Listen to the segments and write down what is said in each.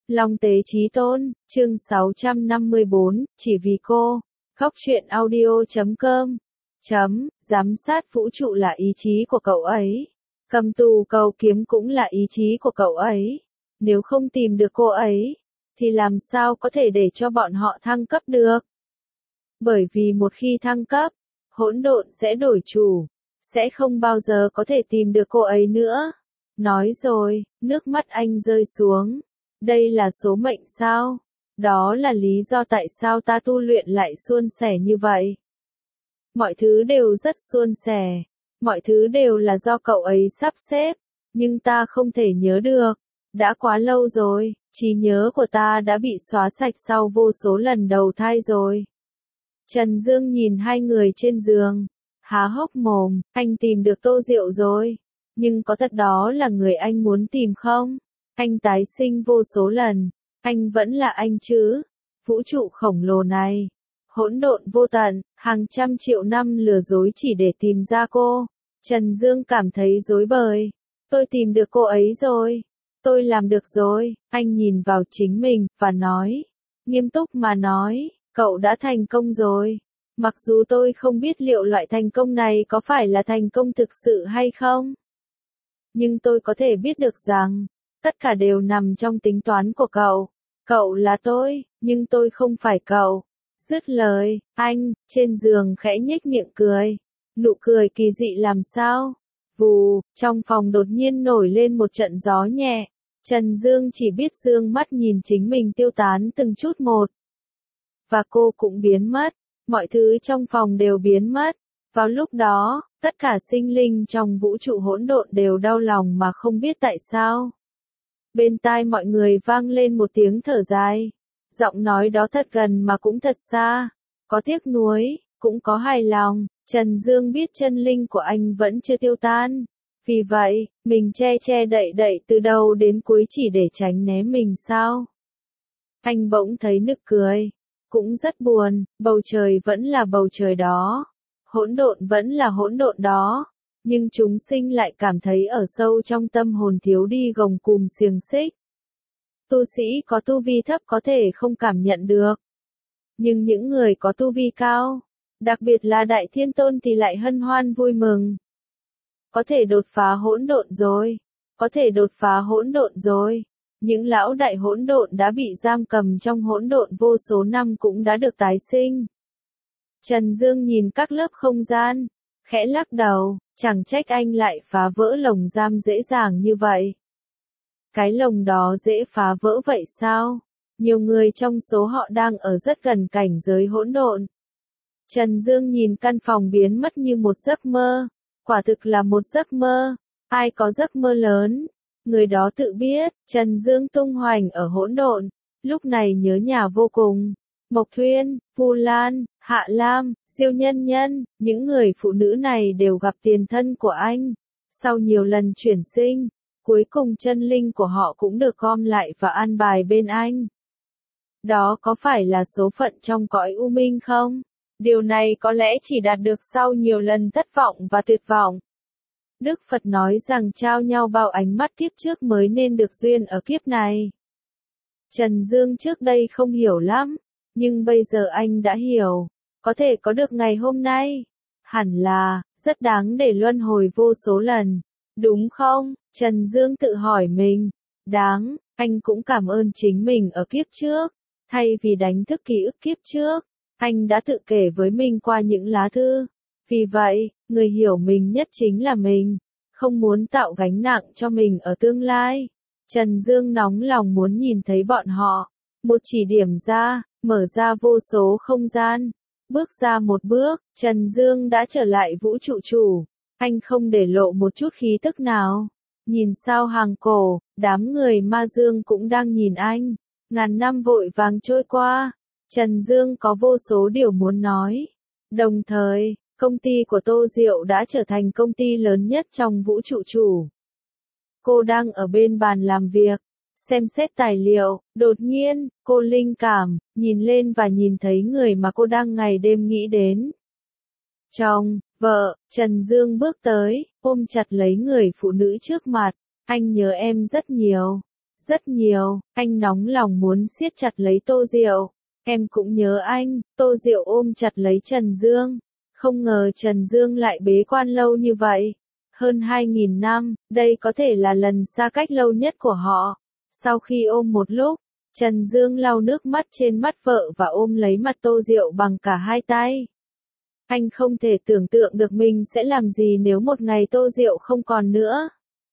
Long Tế Chí Tôn, chương 654, chỉ vì cô. Góc truyện audio.com. Giám sát vũ trụ là ý chí của cậu ấy. Cầm tù cầu kiếm cũng là ý chí của cậu ấy. Nếu không tìm được cô ấy, thì làm sao có thể để cho bọn họ thăng cấp được? Bởi vì một khi thăng cấp, hỗn độn sẽ đổi chủ, sẽ không bao giờ có thể tìm được cô ấy nữa. Nói rồi, nước mắt anh rơi xuống. Đây là số mệnh sao? Đó là lý do tại sao ta tu luyện lại suôn sẻ như vậy. Mọi thứ đều rất suôn sẻ. Mọi thứ đều là do cậu ấy sắp xếp. Nhưng ta không thể nhớ được. Đã quá lâu rồi, trí nhớ của ta đã bị xóa sạch sau vô số lần đầu thai rồi. Trần Dương nhìn hai người trên giường. Há hốc mồm, anh tìm được Tô Diệu rồi. Nhưng có thật đó là người anh muốn tìm không? Anh tái sinh vô số lần. Anh vẫn là anh chứ? Vũ trụ khổng lồ này. Hỗn độn vô tận, hàng trăm triệu năm lừa dối chỉ để tìm ra cô. Trần Dương cảm thấy rối bời. Tôi tìm được cô ấy rồi. Tôi làm được rồi. Anh nhìn vào chính mình, và nói. Nghiêm túc mà nói, cậu đã thành công rồi. Mặc dù tôi không biết liệu loại thành công này có phải là thành công thực sự hay không. Nhưng tôi có thể biết được rằng, tất cả đều nằm trong tính toán của cậu. Cậu là tôi, nhưng tôi không phải cậu. Dứt lời, anh, trên giường khẽ nhếch miệng cười. Nụ cười kỳ dị làm sao? Vù, trong phòng đột nhiên nổi lên một trận gió nhẹ. Trần Dương chỉ biết dương mắt nhìn chính mình tiêu tán từng chút một. Và cô cũng biến mất. Mọi thứ trong phòng đều biến mất. Vào lúc đó, tất cả sinh linh trong vũ trụ hỗn độn đều đau lòng mà không biết tại sao. Bên tai mọi người vang lên một tiếng thở dài. Giọng nói đó thật gần mà cũng thật xa. Có tiếc nuối, cũng có hài lòng. Trần Dương biết chân linh của anh vẫn chưa tiêu tan. Vì vậy, mình che đậy từ đầu đến cuối chỉ để tránh né mình sao? Anh bỗng thấy nực cười. Cũng rất buồn, bầu trời vẫn là bầu trời đó. Hỗn độn vẫn là hỗn độn đó. Nhưng chúng sinh lại cảm thấy ở sâu trong tâm hồn thiếu đi gông cùm xiềng xích. Tu sĩ có tu vi thấp có thể không cảm nhận được. Nhưng những người có tu vi cao, đặc biệt là Đại Thiên Tôn thì lại hân hoan vui mừng. Có thể đột phá hỗn độn rồi. Có thể đột phá hỗn độn rồi. Những lão đại hỗn độn đã bị giam cầm trong hỗn độn vô số năm cũng đã được tái sinh. Trần Dương nhìn các lớp không gian, khẽ lắc đầu, chẳng trách anh lại phá vỡ lồng giam dễ dàng như vậy. Cái lồng đó dễ phá vỡ vậy sao? Nhiều người trong số họ đang ở rất gần cảnh giới hỗn độn. Trần Dương nhìn căn phòng biến mất như một giấc mơ. Quả thực là một giấc mơ. Ai có giấc mơ lớn, người đó tự biết. Trần Dương tung hoành ở hỗn độn, lúc này nhớ nhà vô cùng. Mộc Thuyên, Vu Lan, Hạ Lam, Diêu Nhân Nhân, những người phụ nữ này đều gặp tiền thân của anh. Sau nhiều lần chuyển sinh, cuối cùng chân linh của họ cũng được gom lại và an bài bên anh. Đó có phải là số phận trong cõi u minh không? Điều này có lẽ chỉ đạt được sau nhiều lần thất vọng và tuyệt vọng. Đức Phật nói rằng trao nhau bao ánh mắt kiếp trước mới nên được duyên ở kiếp này. Trần Dương trước đây không hiểu lắm, nhưng bây giờ anh đã hiểu. Có thể có được ngày hôm nay, hẳn là, rất đáng để luân hồi vô số lần. Đúng không? Trần Dương tự hỏi mình. Đáng, anh cũng cảm ơn chính mình ở kiếp trước. Thay vì đánh thức ký ức kiếp trước, anh đã tự kể với mình qua những lá thư. Vì vậy, người hiểu mình nhất chính là mình. Không muốn tạo gánh nặng cho mình ở tương lai. Trần Dương nóng lòng muốn nhìn thấy bọn họ. Một chỉ điểm ra, mở ra vô số không gian. Bước ra một bước, Trần Dương đã trở lại vũ trụ chủ. Anh không để lộ một chút khí tức nào. Nhìn sao hàng cổ, đám người ma dương cũng đang nhìn anh. Ngàn năm vội vàng trôi qua. Trần Dương có vô số điều muốn nói. Đồng thời, công ty của Tô Diệu đã trở thành công ty lớn nhất trong vũ trụ chủ. Cô đang ở bên bàn làm việc, xem xét tài liệu, đột nhiên, cô linh cảm, nhìn lên và nhìn thấy người mà cô đang ngày đêm nghĩ đến. Chồng, vợ, Trần Dương bước tới, ôm chặt lấy người phụ nữ trước mặt, anh nhớ em rất nhiều. Rất nhiều, anh nóng lòng muốn siết chặt lấy Tô Diệu. Em cũng nhớ anh, Tô Diệu ôm chặt lấy Trần Dương. Không ngờ Trần Dương lại bế quan lâu như vậy. Hơn 2.000 năm, đây có thể là lần xa cách lâu nhất của họ. Sau khi ôm một lúc, Trần Dương lau nước mắt trên mắt vợ và ôm lấy mặt Tô Diệu bằng cả hai tay. Anh không thể tưởng tượng được mình sẽ làm gì nếu một ngày Tô Diệu không còn nữa.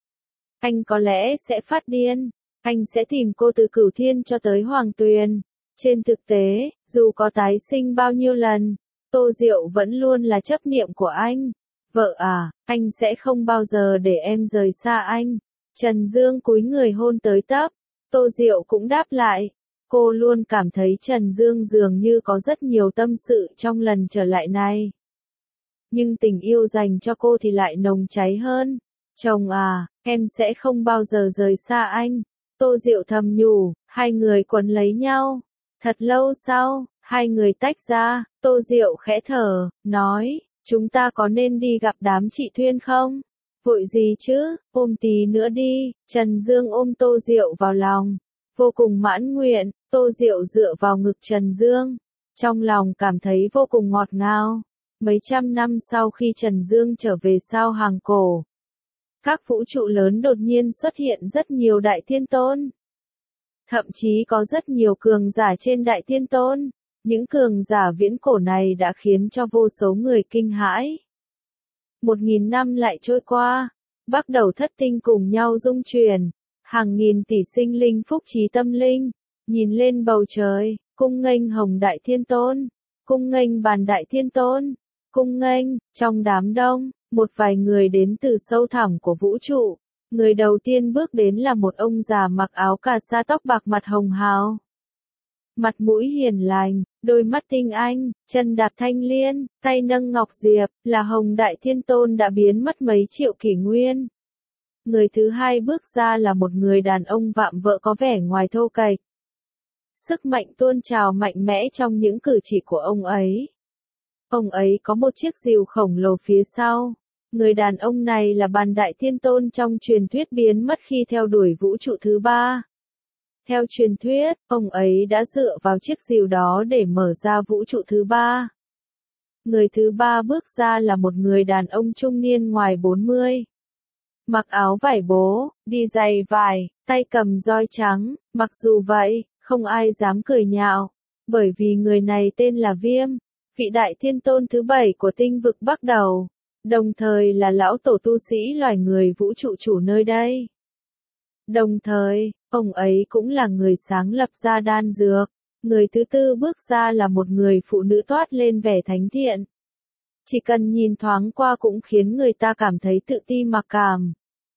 Anh có lẽ sẽ phát điên. Anh sẽ tìm cô từ Cửu Thiên cho tới Hoàng Tuyền. Trên thực tế, dù có tái sinh bao nhiêu lần, Tô Diệu vẫn luôn là chấp niệm của anh. Vợ à, anh sẽ không bao giờ để em rời xa anh. Trần Dương cúi người hôn tới tấp. Tô Diệu cũng đáp lại. Cô luôn cảm thấy Trần Dương dường như có rất nhiều tâm sự trong lần trở lại này. Nhưng tình yêu dành cho cô thì lại nồng cháy hơn. Chồng à, em sẽ không bao giờ rời xa anh. Tô Diệu thầm nhủ, hai người quấn lấy nhau. Thật lâu sau, hai người tách ra, Tô Diệu khẽ thở, nói, chúng ta có nên đi gặp đám chị Thuyên không? Vội gì chứ, ôm tí nữa đi. Trần Dương ôm Tô Diệu vào lòng. Vô cùng mãn nguyện, Tô Diệu dựa vào ngực Trần Dương. Trong lòng cảm thấy vô cùng ngọt ngào. Mấy trăm năm sau khi Trần Dương trở về sao Hàng Cổ, các vũ trụ lớn đột nhiên xuất hiện rất nhiều đại thiên tôn. Thậm chí có rất nhiều cường giả trên đại thiên tôn. Những cường giả viễn cổ này đã khiến cho vô số người kinh hãi. 1.000 năm lại trôi qua, bắt đầu thất tinh cùng nhau dung chuyển. Hàng nghìn tỷ sinh linh phúc trí tâm linh, nhìn lên bầu trời, cung nghênh Hồng Đại Thiên Tôn, cung nghênh Bàn Đại Thiên Tôn, cung nghênh, trong đám đông, một vài người đến từ sâu thẳm của vũ trụ. Người đầu tiên bước đến là một ông già mặc áo cà sa tóc bạc mặt hồng hào. Mặt mũi hiền lành, đôi mắt tinh anh, chân đạp thanh liên, tay nâng ngọc diệp, là Hồng Đại Thiên Tôn đã biến mất mấy triệu kỷ nguyên. Người thứ hai bước ra là một người đàn ông vạm vỡ có vẻ ngoài thô kệch. Sức mạnh tuôn trào mạnh mẽ trong những cử chỉ của ông ấy. Ông ấy có một chiếc rìu khổng lồ phía sau. Người đàn ông này là Bàn Đại Thiên Tôn trong truyền thuyết biến mất khi theo đuổi vũ trụ thứ ba. Theo truyền thuyết, ông ấy đã dựa vào chiếc rìu đó để mở ra vũ trụ thứ ba. Người thứ ba bước ra là một người đàn ông trung niên ngoài 40. Mặc áo vải bố, đi giày vải, tay cầm roi trắng, mặc dù vậy, không ai dám cười nhạo, bởi vì người này tên là Viêm, vị đại thiên tôn thứ 7 của tinh vực Bắc Đầu, đồng thời là lão tổ tu sĩ loài người vũ trụ chủ nơi đây. Đồng thời, ông ấy cũng là người sáng lập ra đan dược. Người thứ tư bước ra là một người phụ nữ toát lên vẻ thánh thiện. Chỉ cần nhìn thoáng qua cũng khiến người ta cảm thấy tự ti mặc cảm.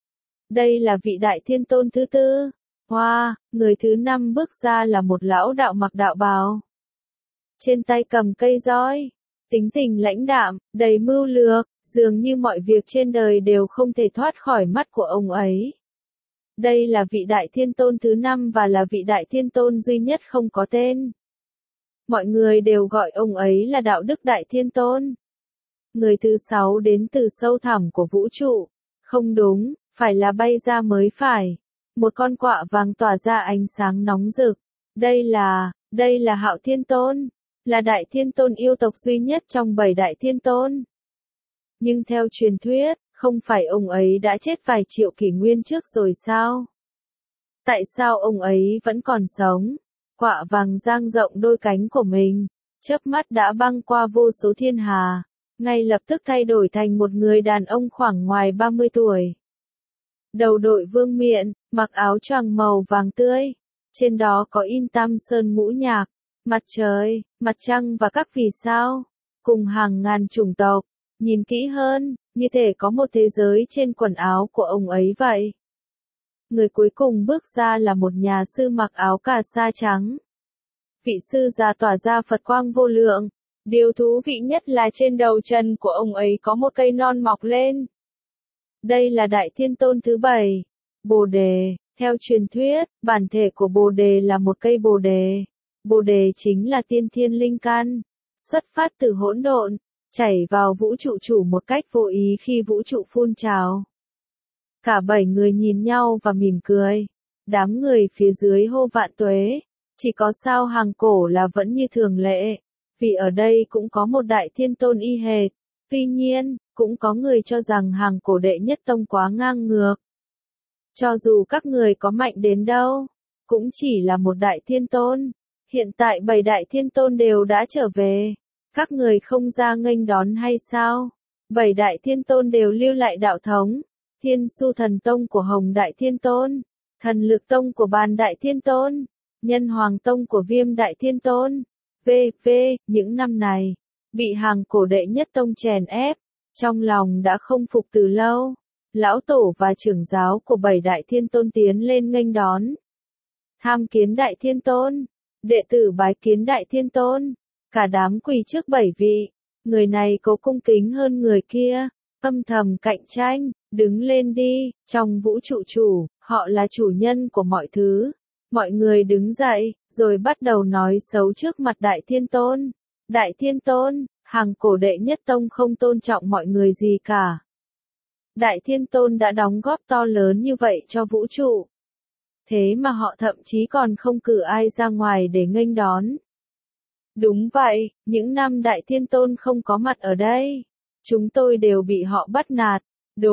Đây là vị đại thiên tôn thứ tư. Hoa, người thứ năm bước ra là một lão đạo mặc đạo bào. Trên tay cầm cây roi. Tính tình lãnh đạm, đầy mưu lược, dường như mọi việc trên đời đều không thể thoát khỏi mắt của ông ấy. Đây là vị đại thiên tôn thứ 5 và là vị đại thiên tôn duy nhất không có tên. Mọi người đều gọi ông ấy là đạo đức đại thiên tôn. Người thứ 6 đến từ sâu thẳm của vũ trụ. Không đúng, phải là bay ra mới phải. Một con quạ vàng tỏa ra ánh sáng nóng rực. Đây là Hạo Thiên Tôn. Là đại thiên tôn yêu tộc duy nhất trong 7 đại thiên tôn. Nhưng theo truyền thuyết, không phải ông ấy đã chết vài triệu kỷ nguyên trước rồi sao? Tại sao ông ấy vẫn còn sống? Quạ vàng dang rộng đôi cánh của mình, chớp mắt đã băng qua vô số thiên hà, ngay lập tức thay đổi thành một người đàn ông khoảng ngoài 30 tuổi. Đầu đội vương miện, mặc áo choàng màu vàng tươi, trên đó có in Tam Sơn ngũ nhạc, mặt trời, mặt trăng và các vì sao, cùng hàng ngàn chủng tộc. Nhìn kỹ hơn, như thể có một thế giới trên quần áo của ông ấy vậy. Người cuối cùng bước ra là một nhà sư mặc áo cà sa trắng. Vị sư già tỏa ra Phật quang vô lượng. Điều thú vị nhất là trên đầu trần của ông ấy có một cây non mọc lên. Đây là Đại Thiên Tôn thứ 7, Bồ Đề. Theo truyền thuyết, bản thể của Bồ Đề là một cây Bồ Đề. Bồ Đề chính là tiên thiên linh căn, xuất phát từ hỗn độn, chảy vào vũ trụ chủ một cách vô ý khi vũ trụ phun trào. Cả 7 người nhìn nhau và mỉm cười. Đám người phía dưới hô vạn tuế, chỉ có sao hàng cổ là vẫn như thường lệ, vì ở đây cũng có một đại thiên tôn y hệt. Tuy nhiên, cũng có người cho rằng hàng cổ đệ nhất tông quá ngang ngược. Cho dù các người có mạnh đến đâu, cũng chỉ là một đại thiên tôn. Hiện tại 7 đại thiên tôn đều đã trở về. Các người không ra nghênh đón hay sao? 7 đại thiên tôn đều lưu lại đạo thống. Thiên Su Thần Tông của Hồng Đại Thiên Tôn, Thần Lực Tông của Bàn Đại Thiên Tôn, Nhân Hoàng Tông của Viêm Đại Thiên Tôn. V.V. Những năm này, bị hàng cổ đệ nhất tông chèn ép, trong lòng đã không phục từ lâu. Lão tổ và trưởng giáo của 7 đại thiên tôn tiến lên nghênh đón. Tham kiến đại thiên tôn, đệ tử bái kiến đại thiên tôn, cả đám quỳ trước 7 vị, người này có cung kính hơn người kia, âm thầm cạnh tranh, đứng lên đi, trong vũ trụ chủ, họ là chủ nhân của mọi thứ. Mọi người đứng dậy, rồi bắt đầu nói xấu trước mặt đại thiên tôn. Đại thiên tôn, hàng cổ đệ nhất tông không tôn trọng mọi người gì cả. Đại thiên tôn đã đóng góp to lớn như vậy cho vũ trụ. Thế mà họ thậm chí còn không cử ai ra ngoài để nghênh đón. Đúng vậy, những năm đại thiên tôn không có mặt ở đây, chúng tôi đều bị họ bắt nạt.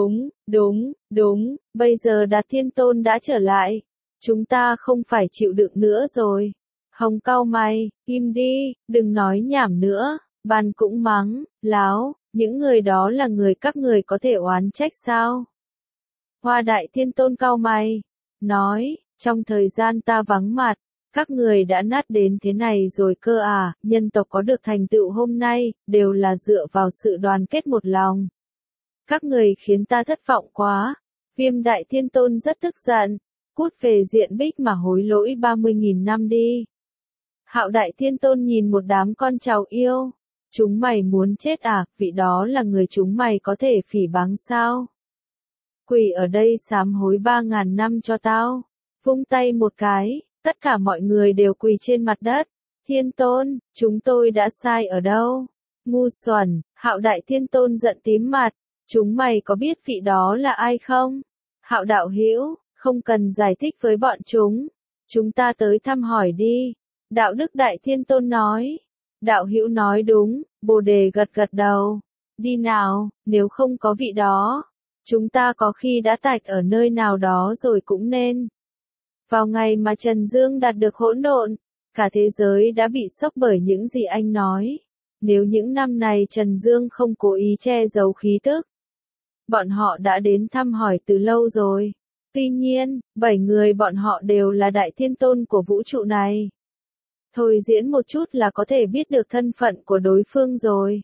Đúng, bây giờ Đạt Thiên Tôn đã trở lại. Chúng ta không phải chịu đựng nữa rồi. Hồng cau mày, im đi, đừng nói nhảm nữa. Bàn cũng mắng, láo, những người đó là người các người có thể oán trách sao? Hoa Đại Thiên Tôn cau mày, nói, trong thời gian ta vắng mặt, các người đã nát đến thế này rồi cơ à, nhân tộc có được thành tựu hôm nay, đều là dựa vào sự đoàn kết một lòng. Các người khiến ta thất vọng quá. Viêm Đại Thiên Tôn rất tức giận, cút về diện bích mà hối lỗi 30.000 năm đi. Hạo Đại Thiên Tôn nhìn một đám con cháu yêu. Chúng mày muốn chết à, vị đó là người chúng mày có thể phỉ báng sao? Quỳ ở đây sám hối 3.000 năm cho tao. Vung tay một cái, tất cả mọi người đều quỳ trên mặt đất. Thiên Tôn, chúng tôi đã sai ở đâu? Ngu xuẩn, Hạo Đại Thiên Tôn giận tím mặt. Chúng mày có biết vị đó là ai không? Hạo đạo hữu, không cần giải thích với bọn chúng. Chúng ta tới thăm hỏi đi. Đạo Đức Đại Thiên Tôn nói. Đạo hữu nói đúng, Bồ Đề gật gật đầu. Đi nào, nếu không có vị đó, chúng ta có khi đã tạch ở nơi nào đó rồi cũng nên. Vào ngày mà Trần Dương đạt được hỗn độn, cả thế giới đã bị sốc bởi những gì anh nói. Nếu những năm này Trần Dương không cố ý che giấu khí tức, bọn họ đã đến thăm hỏi từ lâu rồi. Tuy nhiên, 7 người bọn họ đều là đại thiên tôn của vũ trụ này. Thôi diễn một chút là có thể biết được thân phận của đối phương rồi.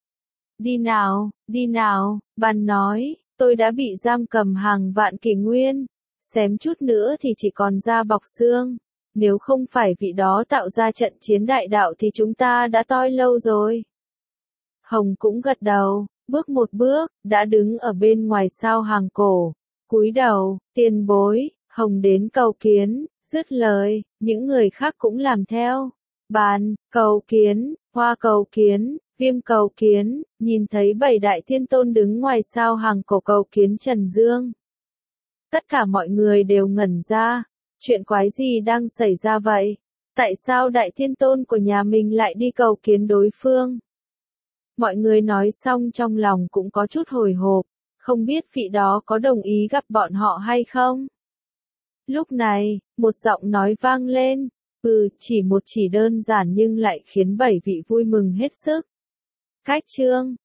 Đi nào, Bàn nói, tôi đã bị giam cầm hàng vạn kỷ nguyên. Xém chút nữa thì chỉ còn da bọc xương. Nếu không phải vị đó tạo ra trận chiến đại đạo thì chúng ta đã toi lâu rồi. Hồng cũng gật đầu, bước một bước, đã đứng ở bên ngoài sao hàng cổ. Cúi đầu, tiền bối, Hồng đến cầu kiến, dứt lời, những người khác cũng làm theo. Bàn, cầu kiến, Hoa cầu kiến, Viêm cầu kiến, nhìn thấy 7 đại thiên tôn đứng ngoài sao hàng cổ cầu kiến Trần Dương. Tất cả mọi người đều ngẩn ra, chuyện quái gì đang xảy ra vậy? Tại sao đại thiên tôn của nhà mình lại đi cầu kiến đối phương? Mọi người nói xong trong lòng cũng có chút hồi hộp, không biết vị đó có đồng ý gặp bọn họ hay không? Lúc này, một giọng nói vang lên, chỉ một chỉ đơn giản nhưng lại khiến 7 vị vui mừng hết sức. Cách chương